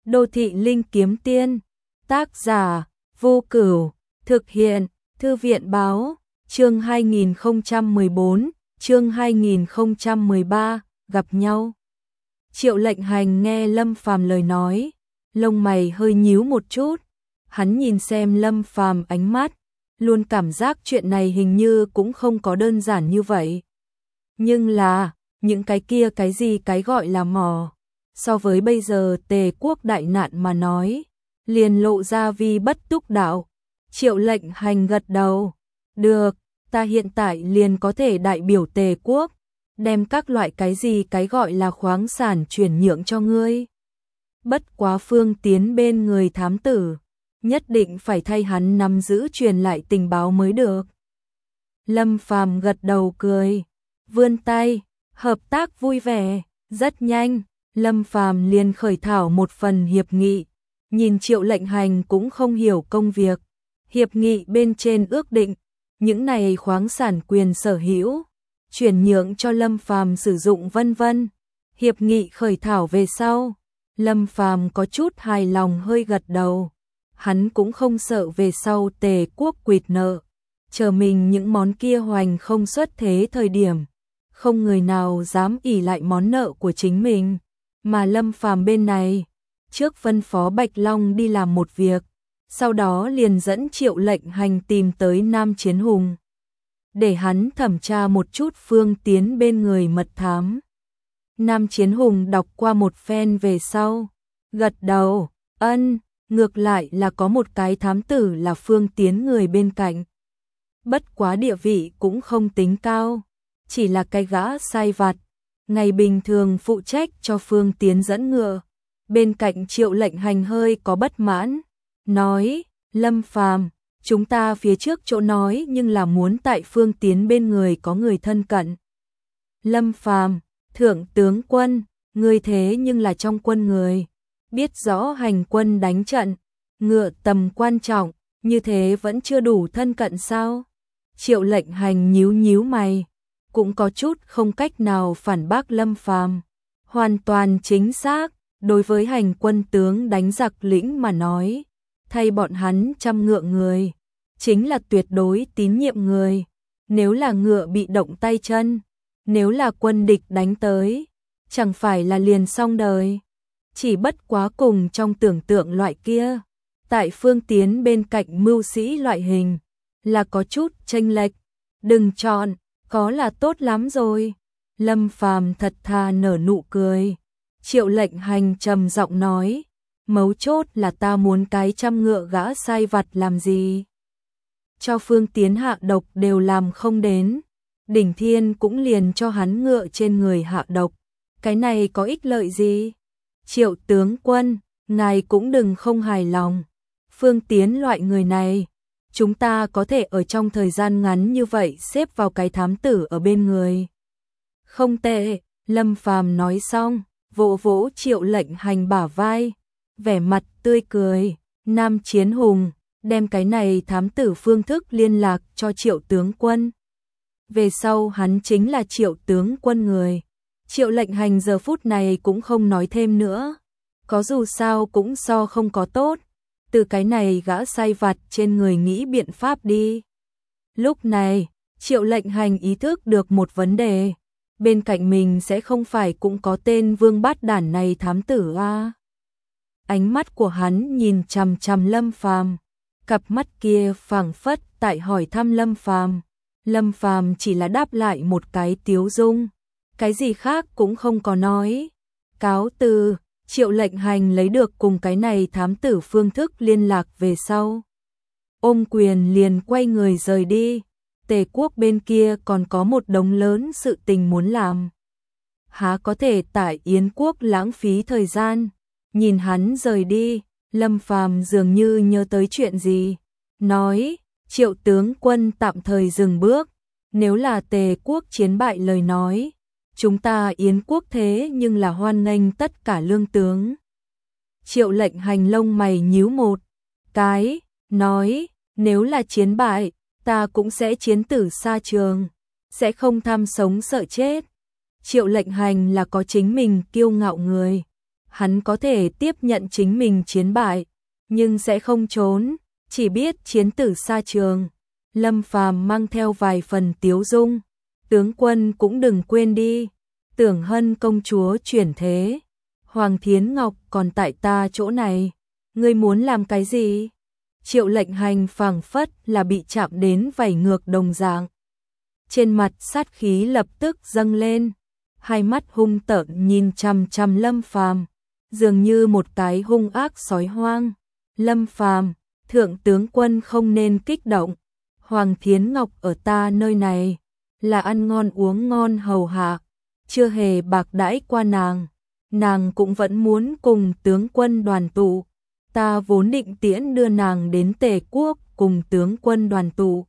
Đô thị linh kiếm tiên, tác giả, Vô Cửu, thực hiện, Thư viện báo, chương 2014, chương 2013, gặp nhau. Triệu Lệnh Hành nghe Lâm Phàm lời nói, lông mày hơi nhíu một chút, hắn nhìn xem Lâm Phàm ánh mắt, luôn cảm giác chuyện này hình như cũng không có đơn giản như vậy. Nhưng là, những cái kia cái gì cái gọi là mò, so với bây giờ Tề quốc đại nạn mà nói, liền lộ ra vi bất túc đạo. Triệu Lệnh Hành gật đầu, được, ta hiện tại liền có thể đại biểu Tề quốc, đem các loại cái gì cái gọi là khoáng sản chuyển nhượng cho ngươi. Bất quá Phương Tiến bên người thám tử, nhất định phải thay hắn nắm giữ truyền lại tình báo mới được. Lâm Phàm gật đầu cười, vươn tay, hợp tác vui vẻ, rất nhanh, Lâm Phàm liền khởi thảo một phần hiệp nghị, nhìn Triệu Lệnh Hành cũng không hiểu công việc. Hiệp nghị bên trên ước định, những này khoáng sản quyền sở hữu, chuyển nhượng cho Lâm Phàm sử dụng vân vân. Hiệp nghị khởi thảo về sau, Lâm Phàm có chút hài lòng hơi gật đầu. Hắn cũng không sợ về sau Tề quốc quỵt nợ, chờ mình những món kia hoành không xuất thế thời điểm, không người nào dám ỷ lại món nợ của chính mình. Mà Lâm Phàm bên này, trước phân phó Bạch Long đi làm một việc, sau đó liền dẫn Triệu Lệnh Hành tìm tới Nam Chiến Hùng, để hắn thẩm tra một chút Phương Tiến bên người mật thám. Nam Chiến Hùng đọc qua một phen về sau, gật đầu, ân, ngược lại là có một cái thám tử là Phương Tiến người bên cạnh. Bất quá địa vị cũng không tính cao, chỉ là cái gã sai vặt, ngày bình thường phụ trách cho Phương Tiến dẫn ngựa. Bên cạnh Triệu Lệnh Hành hơi có bất mãn, nói, Lâm Phàm, chúng ta phía trước chỗ nói nhưng là muốn tại Phương Tiến bên người có người thân cận. Lâm Phàm, thượng tướng quân, người thế nhưng là trong quân người, biết rõ hành quân đánh trận, ngựa tầm quan trọng, như thế vẫn chưa đủ thân cận sao? Triệu Lệnh Hành nhíu nhíu mày, cũng có chút không cách nào phản bác Lâm Phàm. Hoàn toàn chính xác, đối với hành quân tướng đánh giặc lĩnh mà nói, thay bọn hắn chăm ngựa người, chính là tuyệt đối tín nhiệm người. Nếu là ngựa bị động tay chân, nếu là quân địch đánh tới, chẳng phải là liền xong đời. Chỉ bất quá cùng trong tưởng tượng loại kia, tại Phương Tiến bên cạnh mưu sĩ loại hình, là có chút chênh lệch, đừng chọn, có là tốt lắm rồi. Lâm Phàm thật thà nở nụ cười. Triệu Lệnh Hành trầm giọng nói, mấu chốt là ta muốn cái trăm ngựa gã sai vặt làm gì? Cho Phương Tiến hạ độc đều làm không đến, Đỉnh Thiên cũng liền cho hắn ngựa trên người hạ độc, cái này có ích lợi gì? Triệu tướng quân, ngài cũng đừng không hài lòng. Phương Tiến loại người này, chúng ta có thể ở trong thời gian ngắn như vậy xếp vào cái thám tử ở bên người. Không tệ, Lâm Phàm nói xong, vỗ vỗ Triệu Lệnh Hành bả vai, vẻ mặt tươi cười. Nam Chiến Hùng, đem cái này thám tử phương thức liên lạc cho Triệu tướng quân. Về sau hắn chính là Triệu tướng quân người. Triệu Lệnh Hành giờ phút này cũng không nói thêm nữa, có dù sao cũng so không có tốt, từ cái này gã sai vặt trên người nghĩ biện pháp đi. Lúc này, Triệu Lệnh Hành ý thức được một vấn đề, bên cạnh mình sẽ không phải cũng có tên vương bát đản này thám tử à? Ánh mắt của hắn nhìn chằm chằm Lâm Phàm, cặp mắt kia phảng phất tại hỏi thăm Lâm Phàm. Lâm Phàm chỉ là đáp lại một cái tiếu dung, cái gì khác cũng không có nói. Cáo từ. Triệu Lệnh Hành lấy được cùng cái này thám tử phương thức liên lạc về sau, ôm quyền liền quay người rời đi. Tề quốc bên kia còn có một đống lớn sự tình muốn làm, há có thể tại Yến quốc lãng phí thời gian. Nhìn hắn rời đi, Lâm Phàm dường như nhớ tới chuyện gì, nói, Triệu tướng quân tạm thời dừng bước, nếu là Tề quốc chiến bại lời nói, chúng ta Yến quốc thế nhưng là hoan nghênh tất cả lương tướng. Triệu Lệnh Hành lông mày nhíu một cái, nói, nếu là chiến bại, ta cũng sẽ chiến tử xa trường, sẽ không tham sống sợ chết. Triệu Lệnh Hành là có chính mình kiêu ngạo người, hắn có thể tiếp nhận chính mình chiến bại, nhưng sẽ không trốn, chỉ biết chiến tử xa trường. Lâm Phàm mang theo vài phần tiếu dung, tướng quân cũng đừng quên đi, Tưởng Hân công chúa chuyển thế, Hoàng Thiến Ngọc còn tại ta chỗ này, ngươi muốn làm cái gì? Triệu Lệnh Hành phảng phất là bị chạm đến vảy ngược đồng dạng. Trên mặt sát khí lập tức dâng lên, hai mắt hung tợn nhìn chằm chằm Lâm Phàm, dường như một cái hung ác sói hoang. Lâm Phàm, thượng tướng quân không nên kích động, Hoàng Thiến Ngọc ở ta nơi này là ăn ngon uống ngon hầu hạ, chưa hề bạc đãi qua nàng cũng vẫn muốn cùng tướng quân đoàn tụ. Ta vốn định tiễn đưa nàng đến Tề quốc cùng tướng quân đoàn tụ.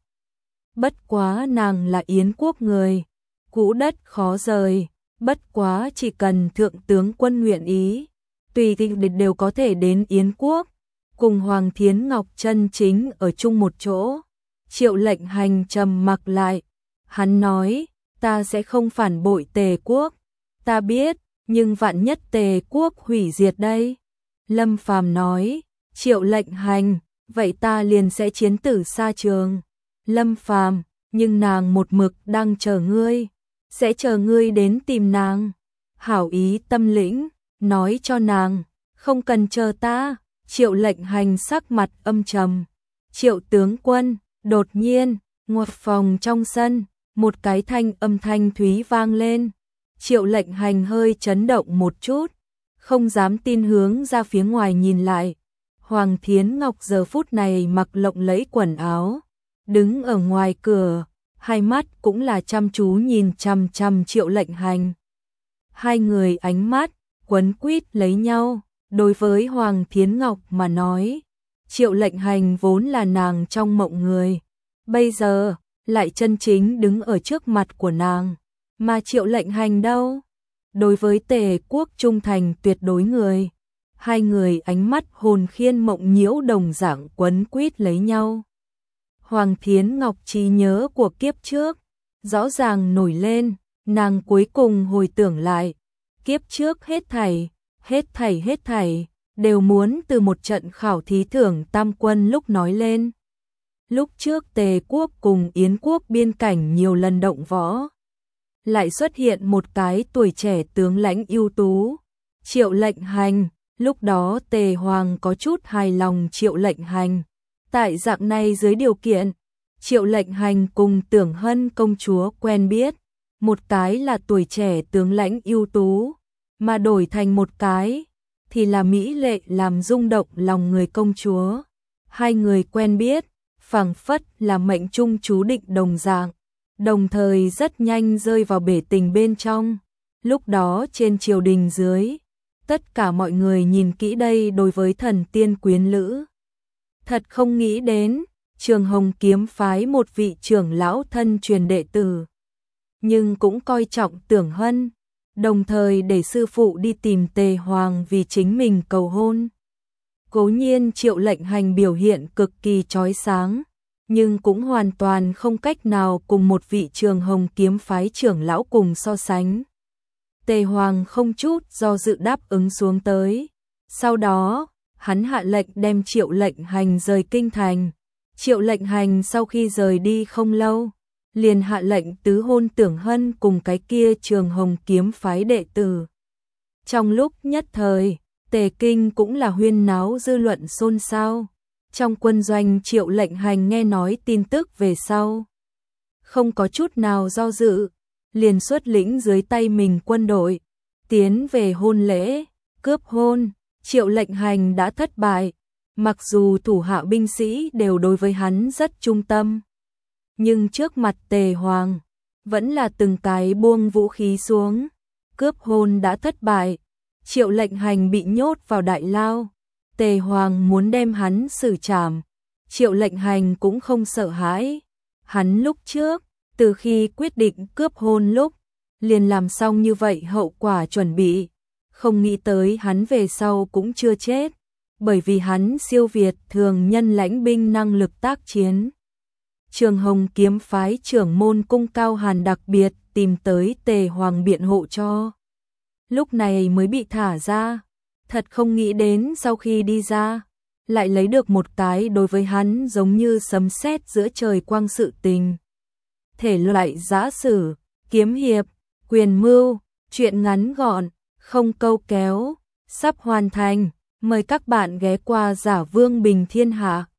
Bất quá nàng là Yến quốc người, cũ đất khó rời, bất quá chỉ cần thượng tướng quân nguyện ý, tùy tiện đều có thể đến Yến quốc, cùng Hoàng Thiến Ngọc chân chính ở chung một chỗ. Triệu Lệnh Hành trầm mặc lại, hắn nói, ta sẽ không phản bội Tề quốc, ta biết, nhưng vạn nhất Tề quốc hủy diệt đây. Lâm Phàm nói, Triệu Lệnh Hành, vậy ta liền sẽ chiến tử xa trường. Lâm Phàm, nhưng nàng một mực đang chờ ngươi, sẽ chờ ngươi đến tìm nàng. Hảo ý tâm lĩnh, nói cho nàng, không cần chờ ta. Triệu Lệnh Hành sắc mặt âm trầm. Triệu tướng quân, đột nhiên, ngoặt phòng trong sân, một cái âm thanh thúy vang lên. Triệu Lệnh Hành hơi chấn động một chút, không dám tin hướng ra phía ngoài nhìn lại. Hoàng Thiến Ngọc giờ phút này mặc lộng lẫy quần áo, đứng ở ngoài cửa, hai mắt cũng là chăm chú nhìn chằm chằm Triệu Lệnh Hành. Hai người ánh mắt quấn quýt lấy nhau, đối với Hoàng Thiến Ngọc mà nói, Triệu Lệnh Hành vốn là nàng trong mộng người, bây giờ lại chân chính đứng ở trước mặt của nàng, mà Triệu Lệnh Hành đâu? Đối với Tề quốc trung thành tuyệt đối người. Hai người ánh mắt hồn khiên mộng nhiễu đồng dạng quấn quýt lấy nhau. Hoàng Thiến Ngọc trí nhớ của kiếp trước rõ ràng nổi lên, nàng cuối cùng hồi tưởng lại, kiếp trước hết thảy đều muốn từ một trận khảo thí thưởng tam quân lúc nói lên. Lúc trước Tề quốc cùng Yến quốc biên cảnh nhiều lần động võ, lại xuất hiện một cái tuổi trẻ tướng lãnh ưu tú, Triệu Lệnh Hành. Lúc đó Tề Hoàng có chút hài lòng Triệu Lệnh Hành. Tại dạng này dưới điều kiện, Triệu Lệnh Hành cùng Tưởng Hân công chúa quen biết, một cái là tuổi trẻ tướng lãnh ưu tú, mà đổi thành một cái thì là mỹ lệ làm rung động lòng người công chúa. Hai người quen biết, phảng phất là mệnh trung chú định đồng dạng, đồng thời rất nhanh rơi vào bể tình bên trong. Lúc đó trên triều đình dưới, tất cả mọi người nhìn kỹ đây đối với thần tiên quyến lữ. Thật không nghĩ đến, Trường Hồng kiếm phái một vị trưởng lão thân truyền đệ tử, nhưng cũng coi trọng Tưởng Hân, đồng thời để sư phụ đi tìm Tề Hoàng vì chính mình cầu hôn. Cố nhiên Triệu Lệnh Hành biểu hiện cực kỳ chói sáng, nhưng cũng hoàn toàn không cách nào cùng một vị Trường Hồng kiếm phái trưởng lão cùng so sánh. Tề Hoàng không chút do dự đáp ứng xuống tới. Sau đó, hắn hạ lệnh đem Triệu Lệnh Hành rời kinh thành. Triệu Lệnh Hành sau khi rời đi không lâu, liền hạ lệnh tứ hôn Tưởng Hân cùng cái kia Trường Hồng kiếm phái đệ tử. Trong lúc nhất thời, Tề kinh cũng là huyên náo dư luận xôn xao. Trong quân doanh Triệu Lệnh Hành nghe nói tin tức về sau, không có chút nào do dự, liền xuất lĩnh dưới tay mình quân đội, tiến về hôn lễ, cướp hôn. Triệu Lệnh Hành đã thất bại, mặc dù thủ hạ binh sĩ đều đối với hắn rất trung tâm, nhưng trước mặt Tề Hoàng, vẫn là từng cái buông vũ khí xuống. Cướp hôn đã thất bại, Triệu Lệnh Hành bị nhốt vào đại lao, Tề Hoàng muốn đem hắn xử trảm. Triệu Lệnh Hành cũng không sợ hãi, hắn lúc trước, từ khi quyết định cướp hôn lúc, liền làm xong như vậy hậu quả chuẩn bị, không nghĩ tới hắn về sau cũng chưa chết, bởi vì hắn siêu việt thường nhân lãnh binh năng lực tác chiến. Trường Hồng kiếm phái trưởng môn Cung Cao Hàn đặc biệt tìm tới Tề Hoàng biện hộ cho, lúc này mới bị thả ra. Thật không nghĩ đến sau khi đi ra, lại lấy được một cái đối với hắn giống như sấm sét giữa trời quang sự tình. Thể loại giã sử, kiếm hiệp, quyền mưu, truyện ngắn gọn, không câu kéo, sắp hoàn thành. Mời các bạn ghé qua Giả Vương Bình Thiên Hạ.